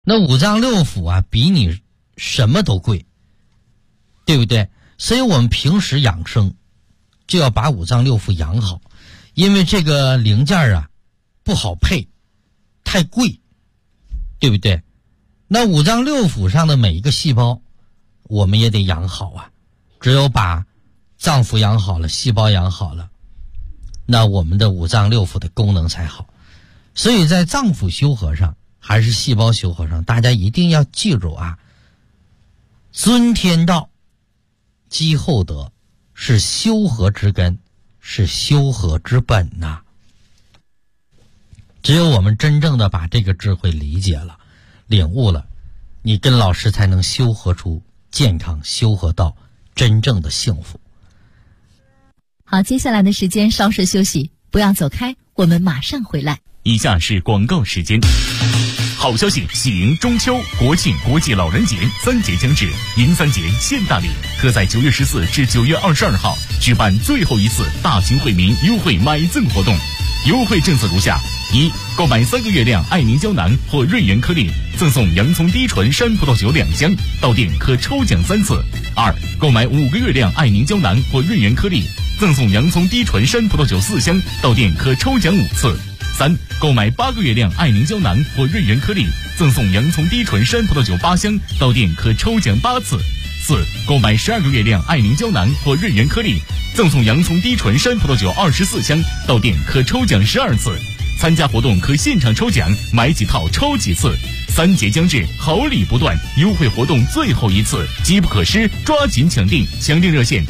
那五脏六腑啊，比你什么都贵，对不对？所以我们平时养生就要把五脏六腑养好，因为这个零件啊不好配，太贵，对不对？那五脏六腑上的每一个细胞我们也得养好啊，只有把脏腑养好了，细胞养好了，那我们的五脏六腑的功能才好。所以在脏腑修和上还是细胞修和上，大家一定要记住啊，尊天道积厚德是修和之根，是修和之本呐。只有我们真正的把这个智慧理解了，领悟了，你跟老师才能修和出健康，修和到真正的幸福。 好，接下来的时间稍事休息，不要走开，我们马上回来。 以下是广告时间。好消息，喜迎中秋、国庆、国际老人节3节将至，迎3节献大礼，特在9月14至9月22号举办最后一次大型惠民优惠买赠活动。优惠政策如下：一、购买3个月亮爱凝胶囊或润元颗粒，赠送洋葱低醇山葡萄酒2箱，到店可抽奖3次；二、购买5个月亮爱凝胶囊或润元颗粒，赠送洋葱低醇山葡萄酒4箱，到店可抽奖5次；三、购买8个月亮爱凝胶囊或润元颗粒，赠送洋葱低醇山葡萄酒8箱，到店可抽奖8次；四、购买12个月亮爱凝胶囊或润元颗粒，赠送洋葱低醇山葡萄酒24箱，到店可抽奖12次。参加活动可现场抽奖，买几套抽几次。3节将至，好礼不断，优惠活动最后一次，机不可失，抓紧抢订！抢订热线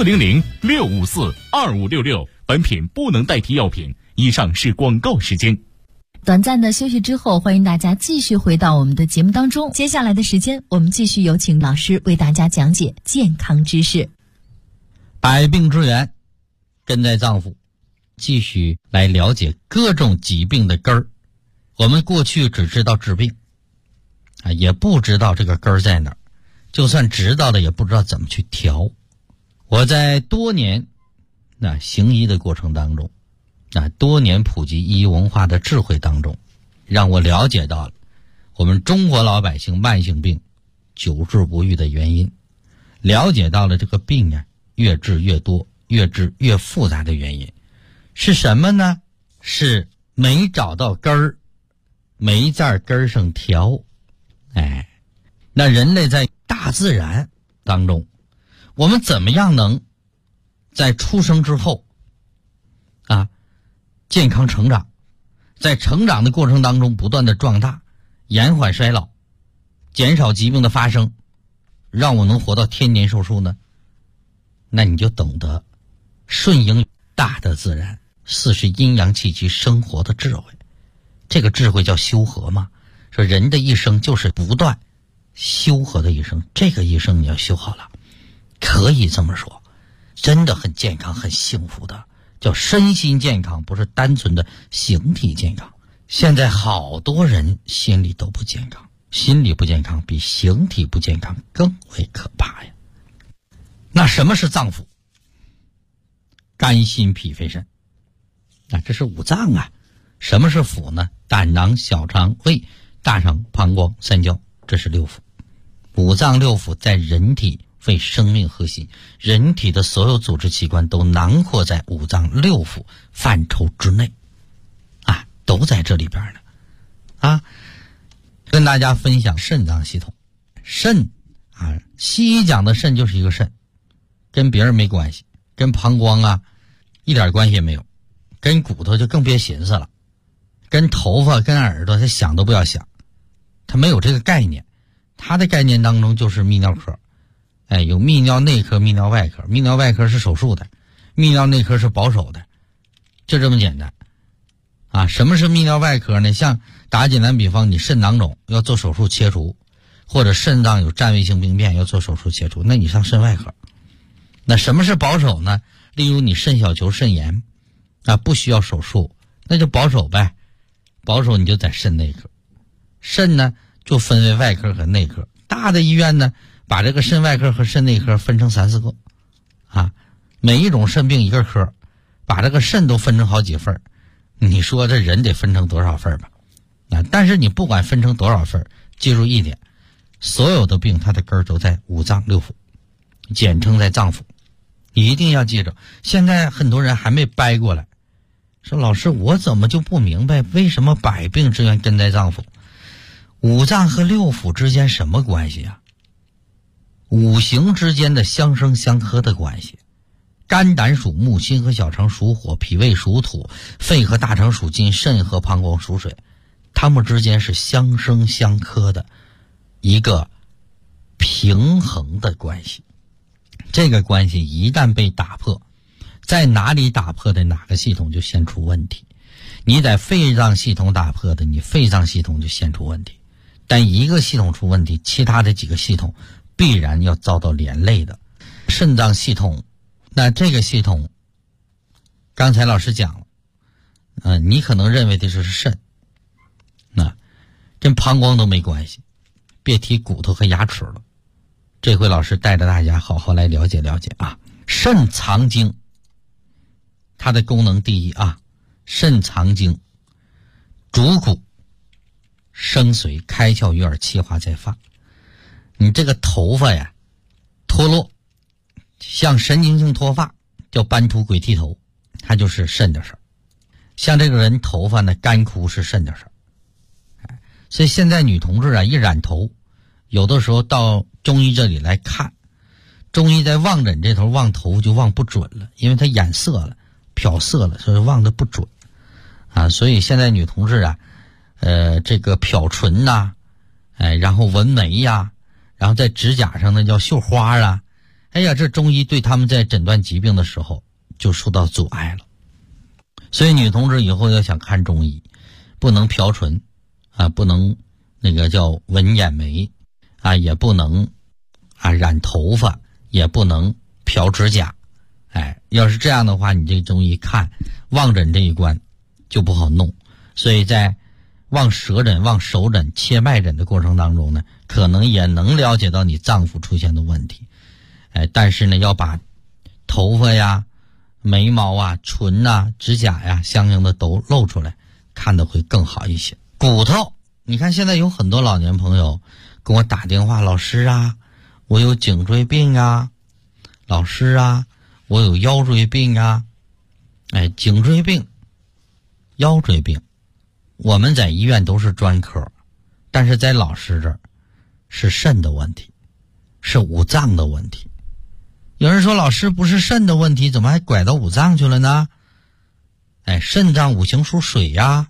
400-654-2566。本品不能代替药品。以上是广告时间。 短暂的休息之后，欢迎大家继续回到我们的节目当中。接下来的时间，我们继续有请老师为大家讲解健康知识。 百病之源根在脏腑，继续来了解各种疾病的根儿。我们过去只知道治病啊，也不知道这个根儿在哪儿，就算知道了也不知道怎么去调。我在多年行医的过程当中，多年普及医医文化的智慧当中，让我了解到了我们中国老百姓慢性病久治不愈的原因，了解到了这个病啊越治越多，越治越复杂的原因是什么呢？是没找到根儿，没在根儿上调。那人类在大自然当中，我们怎么样能在出生之后健康成长，在成长的过程当中不断的壮大，延缓衰老，减少疾病的发生，让我能活到天年寿寿呢？那你就懂得顺应大的自然，4是阴阳气机生活的智慧。这个智慧叫修和嘛，说人的一生就是不断修和的一生，这个一生你要修好了，可以这么说，真的很健康很幸福的，叫身心健康，不是单纯的形体健康。现在好多人心理都不健康，心理不健康比形体不健康更为可怕呀。那什么是脏腑？肝心脾肺肾，这是五脏啊。什么是腑呢？胆囊、小肠、胃、大肠、膀胱、三焦，这是六腑。五脏六腑在人体为生命核心，人体的所有组织器官都囊括在五脏六腑范畴之内都在这里边呢跟大家分享肾脏系统。肾西医讲的肾就是一个肾，跟别人没关系，跟膀胱一点关系也没有，跟骨头就更别寻思了，跟头发跟耳朵他想都不要想，他没有这个概念。他的概念当中就是泌尿科，有泌尿内科、泌尿外科。泌尿外科是手术的，泌尿内科是保守的，就这么简单什么是泌尿外科呢？像打简单比方，你肾囊肿要做手术切除，或者肾脏有占位性病变要做手术切除，那你上肾外科。那什么是保守呢？例如你肾小球肾炎不需要手术，那就保守呗，保守你就在肾内科。肾呢就分为外科和内科，大的医院呢把这个肾外科和肾内科分成3-4个每一种肾病一个科，把这个肾都分成好几份，你说这人得分成多少份吧但是你不管分成多少份， 记住一点，所有的病它的根儿都在五脏六腑，简称在脏腑，你一定要记着。现在很多人还没掰过来，说老师我怎么就不明白为什么百病之源根在脏腑？五脏和六腑之间什么关系啊？五行之间的相生相克的关系。肝胆属木，心和小肠属火，脾胃属土，肺和大肠属金，肾和膀胱属水，它们之间是相生相克的一个平衡的关系。这个关系一旦被打破，在哪里打破的哪个系统就先出问题。你在肺脏系统打破的，你肺脏系统就先出问题。但一个系统出问题，其他的几个系统必然要遭到连累的。肾脏系统，那这个系统刚才老师讲了，你可能认为的是肾，那跟膀胱都没关系，别提骨头和牙齿了。这回老师带着大家好好来了解了解啊。肾藏精，它的功能第一啊，肾藏精，主骨生髓，开窍于耳，气化在发。你这个头发呀脱落，像神经性脱发，叫斑秃鬼剃头，它就是肾的事儿。像这个人头发呢干枯是肾的事儿。所以现在女同志啊一染头，有的时候到中医这里来看，中医在望诊这头望头就望不准了，因为它染色了漂色了，所以望得不准啊。所以现在女同志啊这个漂唇呐，然后纹眉呀，然后在指甲上呢叫绣花啊，哎呀，这中医对他们在诊断疾病的时候就受到阻碍了。所以女同志以后要想看中医，不能漂唇啊，不能那个叫纹眼眉啊，也不能啊染头发，也不能漂指甲。要是这样的话，你这中医看望诊这一关就不好弄。所以在望舌诊、望手诊、切脉诊的过程当中呢，可能也能了解到你脏腑出现的问题。但是呢，要把头发呀、眉毛啊、唇啊、指甲呀相应的都露出来，看得会更好一些。骨头，你看现在有很多老年朋友跟我打电话，老师啊，我有颈椎病啊，老师啊，我有腰椎病啊。颈椎病、腰椎病，我们在医院都是专科，但是在老师这儿是肾的问题，是五脏的问题。有人说老师不是肾的问题，怎么还拐到五脏去了呢？肾脏五行属水呀，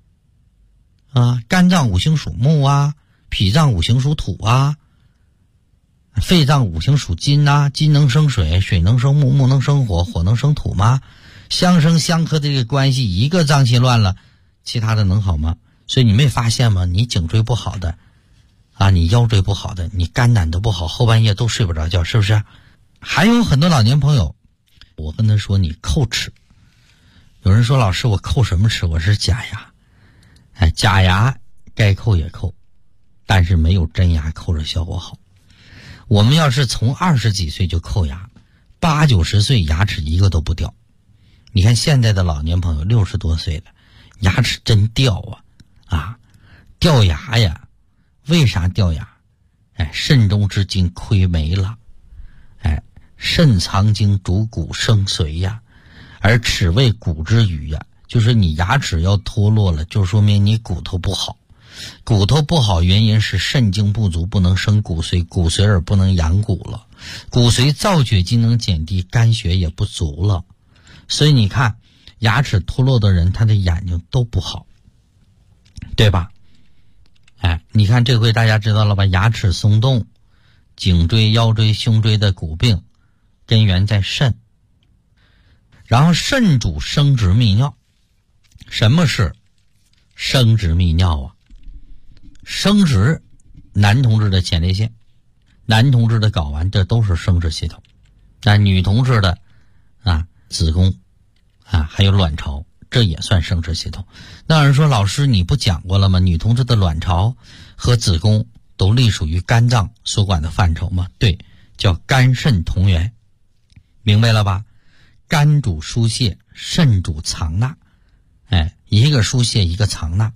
肝脏五行属木啊，脾脏五行属土啊，肺脏五行属金啊，金能生水，水能生木，木能生火，火能生土吗？相生相克的这个关系，一个脏器乱了，其他的能好吗？所以你没发现吗？你颈椎不好的啊，你腰椎不好的，你肝胆都不好，后半夜都睡不着觉，是不是？还有很多老年朋友，我跟他说你叩齿，有人说老师我叩什么齿？我是假牙。假牙该叩也叩，但是没有真牙叩着效果好。我们要是从20几岁就叩牙，80、90岁牙齿一个都不掉。你看现在的老年朋友60多岁了，牙齿真掉啊，掉牙呀。为啥掉牙？肾中之精亏没了。肾藏精，主骨生髓呀，而齿为骨之余呀，就是你牙齿要脱落了，就说明你骨头不好。骨头不好原因是肾精不足，不能生骨髓，骨髓而不能养骨了，骨髓造血机能减低，肝血也不足了。所以你看牙齿脱落的人，他的眼睛都不好，对吧？你看这回大家知道了吧？牙齿松动、颈椎、腰椎、胸椎的骨病根源在肾。然后肾主生殖泌尿。什么是生殖泌尿啊？生殖，男同志的前列腺、男同志的睾丸，这都是生殖系统。但女同志的子宫还有卵巢，这也算生殖系统。那有人说老师你不讲过了吗？女同志的卵巢和子宫都隶属于肝脏所管的范畴吗？对，叫肝肾同源，明白了吧？肝主疏泄，肾主藏纳，一个疏泄一个藏纳。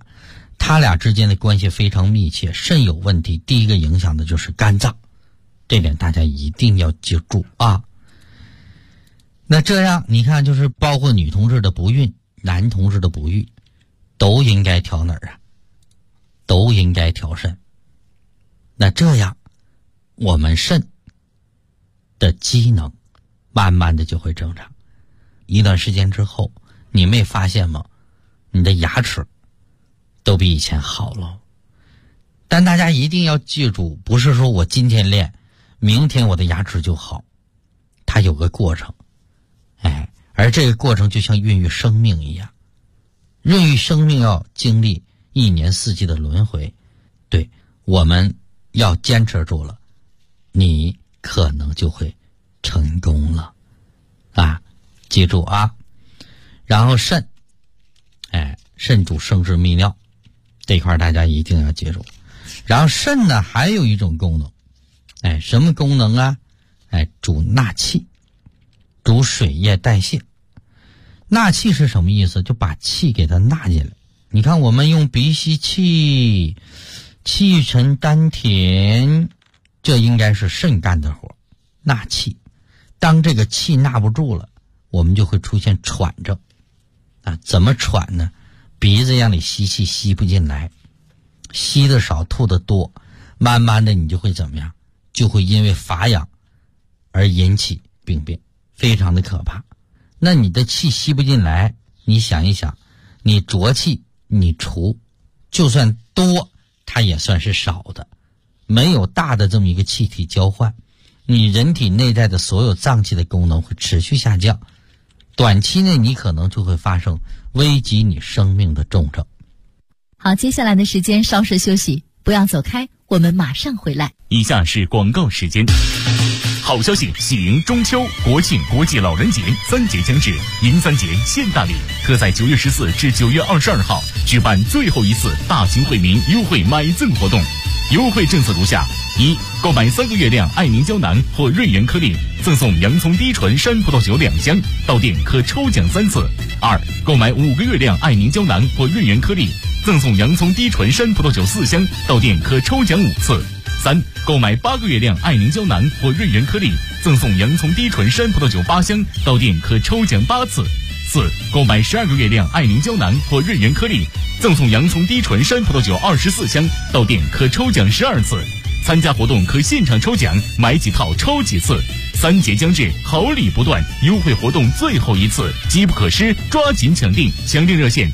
它俩之间的关系非常密切。肾有问题，第一个影响的就是肝脏，这点大家一定要记住啊。那这样你看，就是包括女同志的不孕，男同志的不育，都应该调哪儿啊？都应该调肾。那这样我们肾的机能慢慢的就会正常。一段时间之后，你没发现吗？你的牙齿都比以前好了。但大家一定要记住，不是说我今天练，明天我的牙齿就好，它有个过程。而这个过程就像孕育生命一样，孕育生命要经历一年四季的轮回。对，我们要坚持住了，你可能就会成功了啊！记住啊。然后肾，肾主生殖泌尿，这块大家一定要记住。然后肾呢还有一种功能，什么功能啊？主纳气，主水液代谢。纳气是什么意思？就把气给它纳进来。你看我们用鼻吸气，气沉丹田，这应该是肾干的活，纳气。当这个气纳不住了，我们就会出现喘着啊。怎么喘呢？鼻子让你吸气吸不进来，吸的少吐的多，慢慢的你就会怎么样？就会因为乏氧而引起病变，非常的可怕。那你的气吸不进来，你想一想，你浊气你除，就算多它也算是少的，没有大的这么一个气体交换，你人体内在的所有脏器的功能会持续下降，短期内你可能就会发生危及你生命的重症。 好，接下来的时间稍事休息，不要走开，我们马上回来。 以下是广告时间。好消息，喜迎中秋、国庆、国际老人节3节将至，迎3节现大礼，特在9月14至9月22号举办最后一次大型惠民优惠买赠活动。优惠政策如下：一、购买3个月亮爱凝胶囊或瑞元颗粒，赠送洋葱低醇山葡萄酒2箱，到店可抽奖3次；二、购买5个月亮爱凝胶囊或瑞元颗粒，赠送洋葱低醇山葡萄酒4箱，到店可抽奖5次；三、购买8个月亮爱凝胶囊或瑞元颗粒，赠送洋葱低醇山葡萄酒8箱，到店可抽奖8次；四、购买12个月亮爱凝胶囊或瑞元颗粒，赠送洋葱低醇山葡萄酒24箱，到店可抽奖12次。参加活动可现场抽奖，买几套抽几次。3节将至，好礼不断，优惠活动最后一次，机不可失，抓紧抢订！抢订热线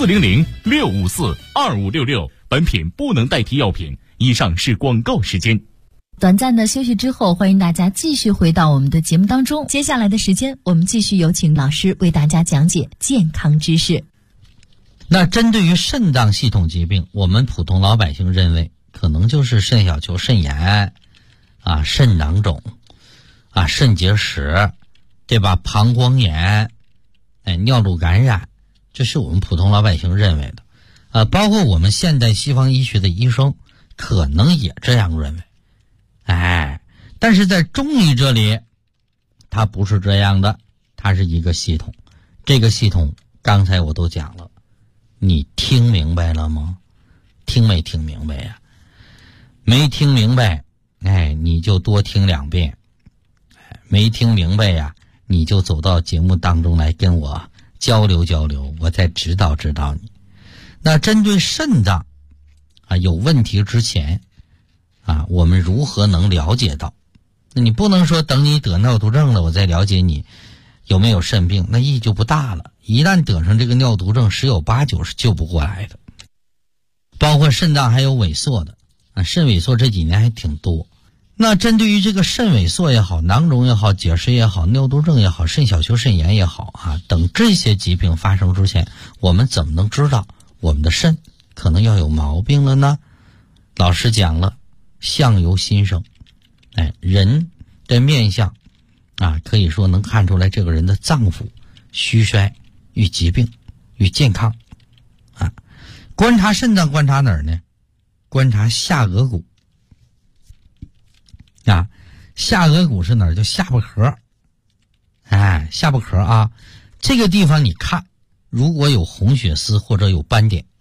400-654-2566。本品不能代替药品。以上是广告时间。 短暂的休息之后，欢迎大家继续回到我们的节目当中。接下来的时间，我们继续有请老师为大家讲解健康知识。 那针对于肾脏系统疾病，我们普通老百姓认为可能就是肾小球肾炎啊、肾囊肿啊、肾结石，对吧？膀胱炎、尿路感染，这是我们普通老百姓认为的。包括我们现代西方医学的医生可能也这样认为。但是在中医这里，它不是这样的，它是一个系统。这个系统刚才我都讲了，你听明白了吗？听没听明白呀？没听明白，你就多听2遍。没听明白呀，你就走到节目当中来跟我交流交流，我再指导指导你。那针对肾脏有问题之前我们如何能了解到？那你不能说等你得尿毒症了我再了解你有没有肾病，那意义就不大了。一旦得上这个尿毒症，十有八九是救不过来的。包括肾脏还有萎缩的肾萎缩这几年还挺多。那针对于这个肾萎缩也好，囊肿也好，结石也好，尿毒症也好，肾小球肾炎也好等这些疾病发生之前，我们怎么能知道我们的肾可能要有毛病了呢？老师讲了，相由心生。人的面相可以说能看出来这个人的脏腑虚衰与疾病与健康观察肾脏观察哪儿呢？观察下颌骨下颌骨是哪儿？叫下巴壳下巴壳这个地方你看，如果有红血丝或者有斑点，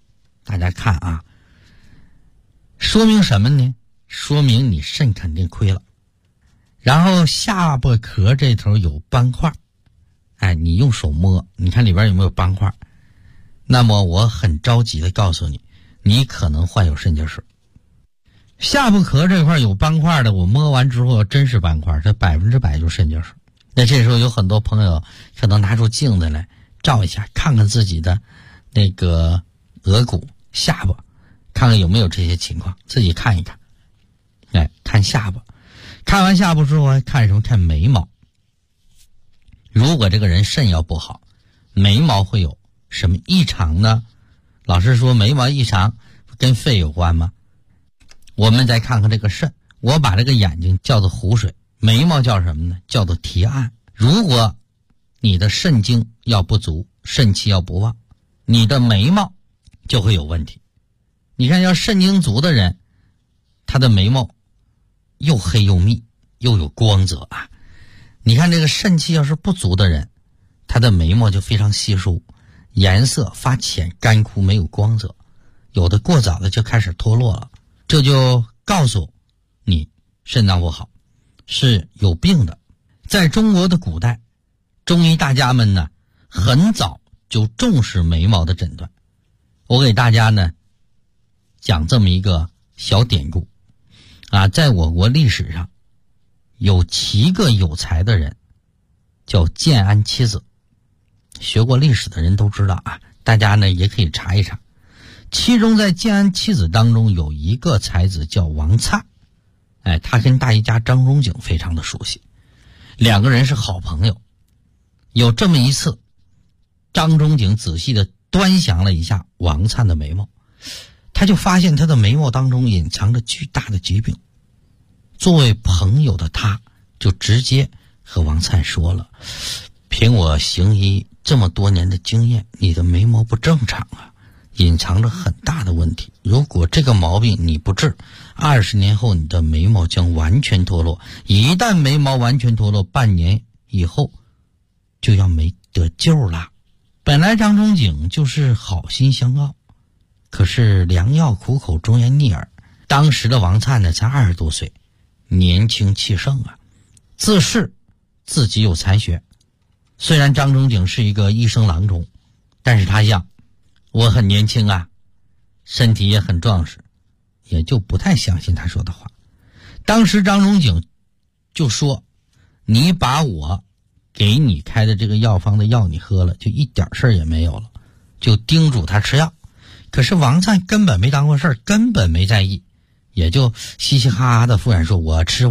大家看啊，说明什么呢？说明你肾肯定亏了。然后下巴壳这头有斑块，你用手摸，你看里边有没有斑块？那么我很着急的告诉你，你可能患有肾结石。下巴壳这块有斑块的，我摸完之后真是斑块，这100%就是肾结石。那这时候有很多朋友可能拿出镜子来照一下，看看自己的那个额骨、下巴，看看有没有这些情况，自己看一看。看下巴，看完下巴之后还看什么？看眉毛。如果这个人肾要不好，眉毛会有什么异常呢？老师说眉毛异常跟肺有关吗？我们再看看这个肾，我把这个眼睛叫做湖水，眉毛叫什么呢？叫做提暗。如果你的肾精要不足，肾气要不旺，你的眉毛就会有问题。你看要肾精足的人，他的眉毛又黑又密又有光泽啊。你看这个肾气要是不足的人，他的眉毛就非常稀疏，颜色发浅干枯，没有光泽，有的过早的就开始脱落了。这就告诉你肾脏不好，是有病的。在中国的古代，中医大家们呢很早就重视眉毛的诊断。我给大家呢讲这么一个小典故啊，在我国历史上有7个有才的人，叫建安七子。学过历史的人都知道啊，大家呢也可以查一查。其中在建安七子当中有一个才子叫王粲，他跟大医家张仲景非常的熟悉，两个人是好朋友。有这么一次，张仲景仔细的端详了一下王粲的眉毛，他就发现他的眉毛当中隐藏着巨大的疾病。作为朋友的他就直接和王粲说了，凭我行医这么多年的经验，你的眉毛不正常啊，隐藏着很大的问题。如果这个毛病你不治，20年后你的眉毛将完全脱落。一旦眉毛完全脱落，半年以后就要没得救了。本来张仲景就是好心相告，可是良药苦口，忠言逆耳。当时的王粲呢才20多岁，年轻气盛啊，自恃自己有才学。虽然张仲景是一个医生郎中，但是他想我很年轻啊，身体也很壮实，也就不太相信他说的话。当时张仲景就说，你把我给你开的这个药方的药你喝了，就一点事儿也没有了，就叮嘱他吃药。可是王粲根本没当回事儿，根本没在意，也就嘻嘻哈哈的敷衍说我吃，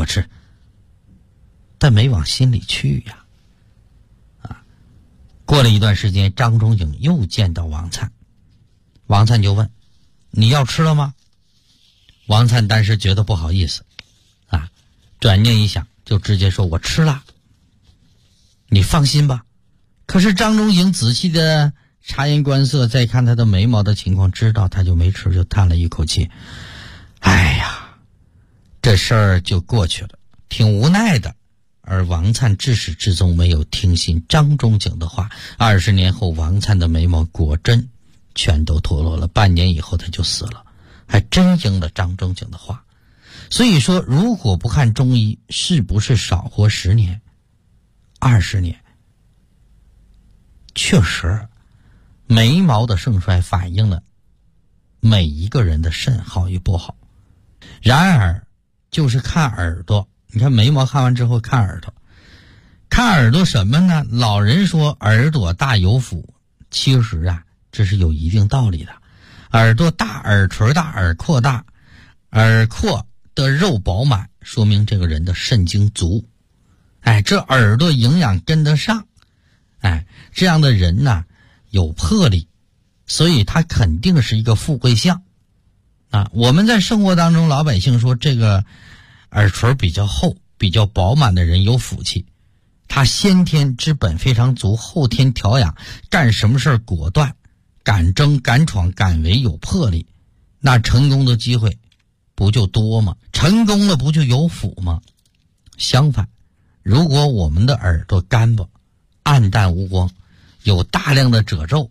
但没往心里去呀。过了一段时间，张仲景又见到王粲，王粲就问，你要吃了吗？王粲当时觉得不好意思啊，转念一想就直接说，我吃了，你放心吧。可是张仲景仔细的察言观色，再看他的眉毛的情况，知道他就没吃，就叹了一口气，哎呀，这事儿就过去了，挺无奈的。而王粲至始至终没有听信张仲景的话，20年后王粲的眉毛果真全都脱落了，半年以后他就死了，还真应了张仲景的话。所以说，如果不看中医，是不是少活10年、20年？确实，眉毛的盛衰反映了每一个人的肾好与不好。然而，就是看耳朵。你看眉毛看完之后看耳朵，看耳朵什么呢？老人说耳朵大有福，其实啊这是有一定道理的。耳朵大，耳垂大，耳廓大，耳廓的肉饱满，说明这个人的肾精足。这耳朵营养跟得上，这样的人呢有魄力，所以他肯定是一个富贵相啊。我们在生活当中，老百姓说这个耳垂比较厚、比较饱满的人有福气，他先天之本非常足，后天调养，干什么事果断，敢争敢闯敢为，有魄力，那成功的机会不就多吗？成功了不就有福吗？相反，如果我们的耳朵干巴、暗淡无光，有大量的褶皱，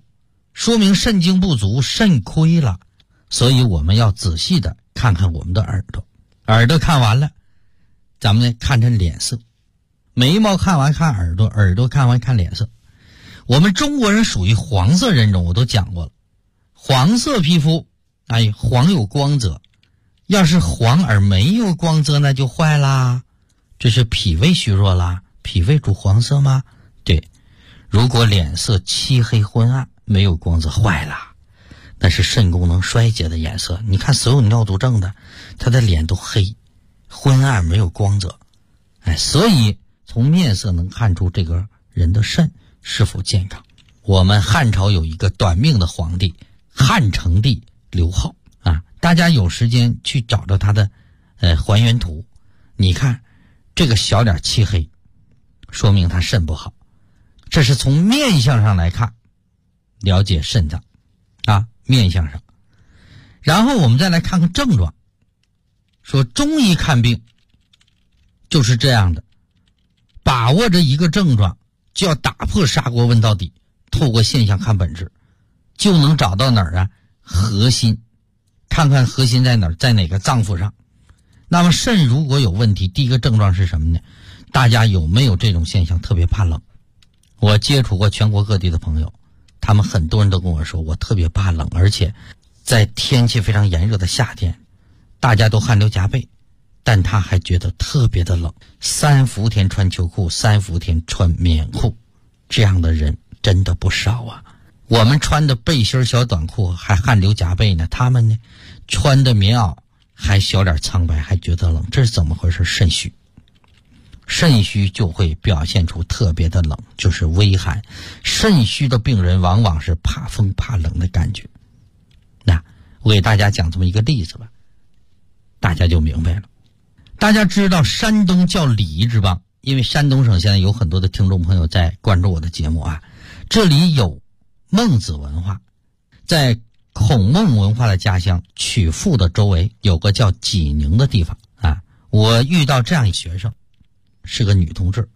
说明肾精不足，肾亏了。所以我们要仔细的看看我们的耳朵，耳朵看完了，咱们呢看看脸色，眉毛看完看耳朵，耳朵看完看脸色。我们中国人属于黄色人种，我都讲过了，黄色皮肤，黄有光泽，要是黄而没有光泽那就坏啦，这是脾胃虚弱啦。脾胃主黄色吗？对。如果脸色漆黑昏暗，没有光泽，坏了，那是肾功能衰竭的颜色。你看所有尿毒症的，他的脸都黑昏暗，没有光泽。所以从面色能看出这个人的肾是否健康。我们汉朝有一个短命的皇帝汉成帝刘浩大家有时间去找找他的还原图，你看这个小脸漆黑，说明他肾不好。这是从面相上来看了解肾脏面相上。然后我们再来看看症状，说中医看病就是这样的，把握着一个症状就要打破砂锅问到底，透过现象看本质，就能找到哪儿核心，看看核心在哪儿，在哪个脏腑上。那么肾如果有问题，第一个症状是什么呢？大家有没有这种现象，特别怕冷？我接触过全国各地的朋友，他们很多人都跟我说，我特别怕冷，而且在天气非常炎热的夏天，大家都汗流浃背，但他还觉得特别的冷。3伏天穿秋裤，3伏天穿棉裤，这样的人真的不少啊。我们穿的背心小短裤还汗流浃背呢，他们呢穿的棉袄还小脸苍白，还觉得冷，这是怎么回事？肾虚。肾虚就会表现出特别的冷，就是微寒。肾虚的病人往往是怕风怕冷的感觉。那我给大家讲这么一个例子吧，大家就明白了。大家知道山东叫礼仪之邦，因为山东省现在有很多的听众朋友在关注我的节目这里有孟子文化，在孔孟文化的家乡曲阜的周围有个叫济宁的地方我遇到这样一学生，是个女同志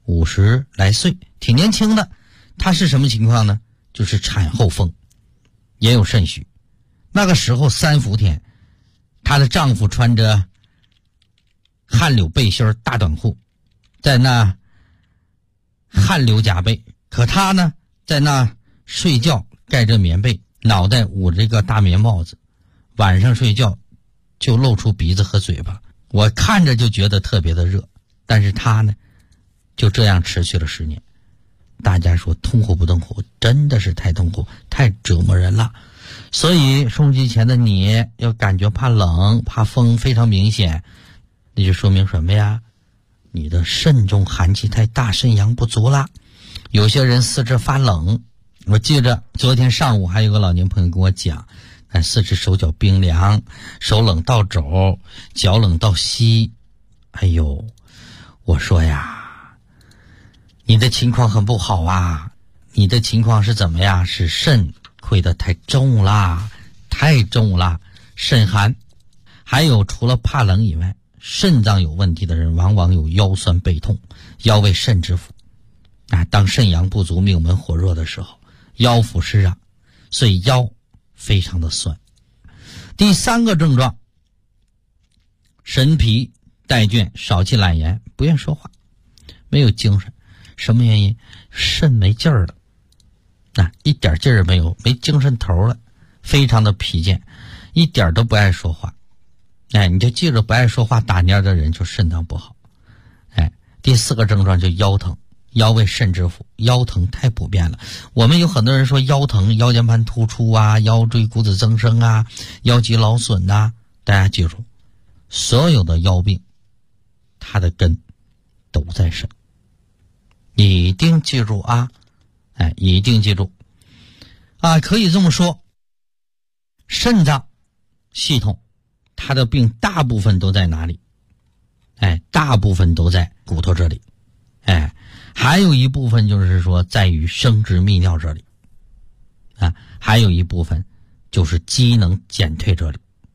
，50来岁，挺年轻的。她是什么情况呢？就是产后风，也有肾虚。那个时候3伏天，她的丈夫穿着汗流背心大短裤，在那汗流浃背，可她呢在那睡觉，盖着棉被，脑袋捂着一个大棉帽子，晚上睡觉就露出鼻子和嘴巴，我看着就觉得特别的热。但是他呢就这样持续了10年。大家说痛苦不痛苦？真的是太痛苦，太折磨人了。所以收音机前的你要感觉怕冷怕风非常明显，那就说明什么呀？你的肾中寒气太大，肾阳不足了。有些人四肢发冷，我记着昨天上午还有个老年朋友跟我讲，四肢手脚冰凉，手冷到肘，脚冷到膝。哎呦，我说呀，你的情况很不好啊，你的情况是怎么样？是肾亏得太重啦，太重啦，肾寒。还有除了怕冷以外，肾脏有问题的人往往有腰酸背痛，腰为肾之府当肾阳不足，命门火弱的时候，腰腹湿热，所以腰非常的酸。第3个症状，神疲怠倦，少气懒言，不愿说话，没有精神。什么原因？肾没劲儿了一点劲儿没有，没精神头了，非常的疲倦，一点都不爱说话。你就记着，不爱说话打蔫的人就肾脏不好。第4个症状就腰疼，腰为肾之府，腰疼太普遍了。我们有很多人说腰疼，腰间盘突出腰椎骨质增生腰肌劳损大家记住，所有的腰病它的根都在肾，一定记住一定记住可以这么说，肾脏系统它的病大部分都在哪里？大部分都在骨头这里，还有一部分就是说在于生殖泌尿这里还有一部分就是机能减退这里。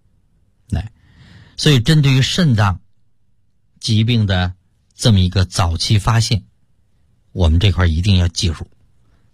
所以针对于肾脏疾病的这么一个早期发现，我们这块一定要记住。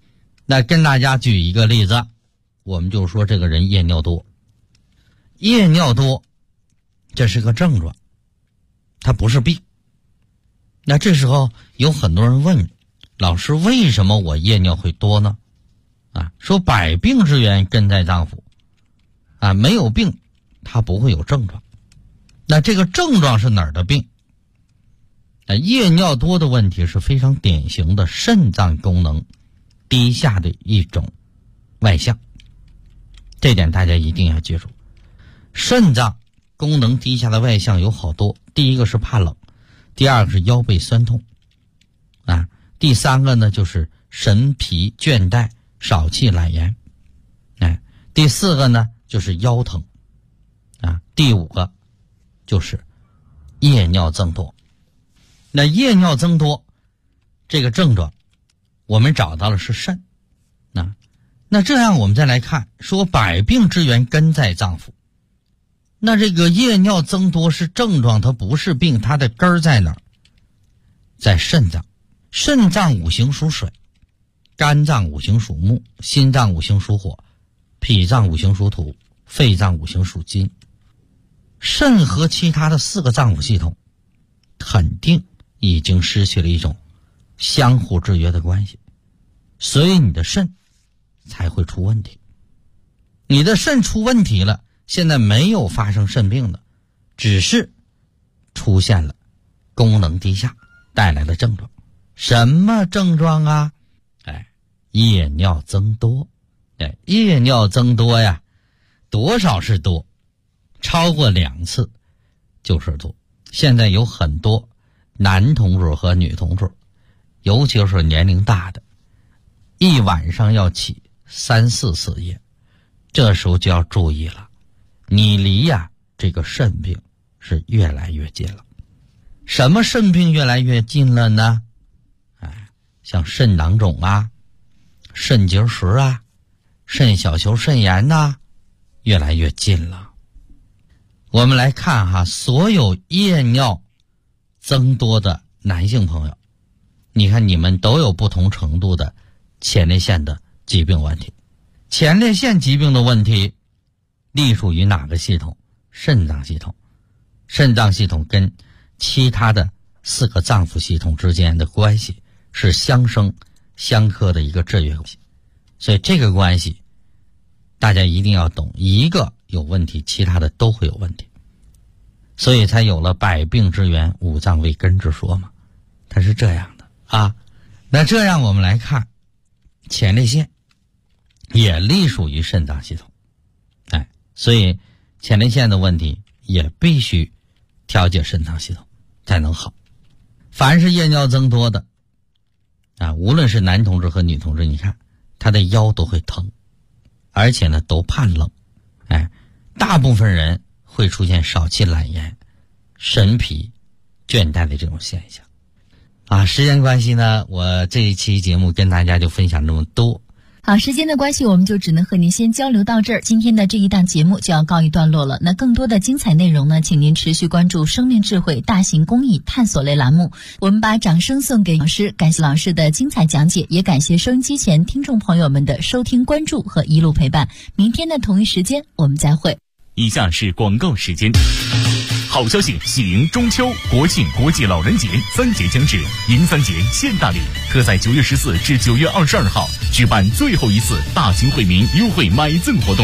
那跟大家举一个例子，我们就说这个人夜尿多。夜尿多这是个症状，它不是病。那这时候有很多人问，老师，为什么我夜尿会多呢？说百病之源根在脏腑，没有病它不会有症状。那这个症状是哪儿的病？夜尿多的问题是非常典型的肾脏功能低下的一种外象，这点大家一定要记住。肾脏功能低下的外象有好多，第一个是怕冷，第二个是腰背酸痛，第三个呢就是神疲倦怠、少气懒言，第四个呢就是腰疼，第五个就是夜尿增多。那夜尿增多这个症状我们找到了是肾。那这样我们再来看，说百病之源根在脏腑。那这个夜尿增多是症状，它不是病，它的根儿在哪儿？在肾脏。肾脏五行属水，肝脏五行属木，心脏五行属火，脾脏五行属土，肺脏五行属金。肾和其他的4个脏腑系统肯定已经失去了一种相互制约的关系，所以你的肾才会出问题。你的肾出问题了，现在没有发生肾病的，只是出现了功能低下带来的症状。什么症状啊？夜尿增多。夜尿增多呀，多少是多？超过2次就是多。现在有很多男同志和女同志，尤其是年龄大的，一晚上要起3、4次夜，这时候就要注意了，你离这个肾病是越来越近了。什么肾病越来越近了呢？像肾囊肿肾结石肾小球肾炎越来越近了。我们来看所有夜尿增多的男性朋友，你看你们都有不同程度的前列腺的疾病问题。前列腺疾病的问题隶属于哪个系统？肾脏系统。肾脏系统跟其他的4个脏腑系统之间的关系是相生相克的一个制约关系，所以这个关系大家一定要懂，一个有问题其他的都会有问题，所以才有了百病之源五脏为根之说嘛，它是这样的那这样我们来看，前列腺也隶属于肾脏系统，所以前列腺的问题也必须调节肾脏系统才能好。凡是夜尿增多的无论是男同志和女同志，你看他的腰都会疼，而且呢都怕冷，大部分人会出现少气懒言、神疲倦怠的这种现象时间关系呢，我这一期节目跟大家就分享这么多。 好，时间的关系，我们就只能和您先交流到这儿。今天的这一档节目就要告一段落了。那更多的精彩内容呢，请您持续关注生命智慧大型公益探索类栏目。我们把掌声送给老师，感谢老师的精彩讲解，也感谢收音机前听众朋友们的收听、关注和一路陪伴。明天的同一时间，我们再会。 以下是广告时间。好消息，喜迎中秋、国庆、国际老人节3节将至，银3节现大礼，特在9月14至9月22号举办最后一次大型惠民优惠买赠活动。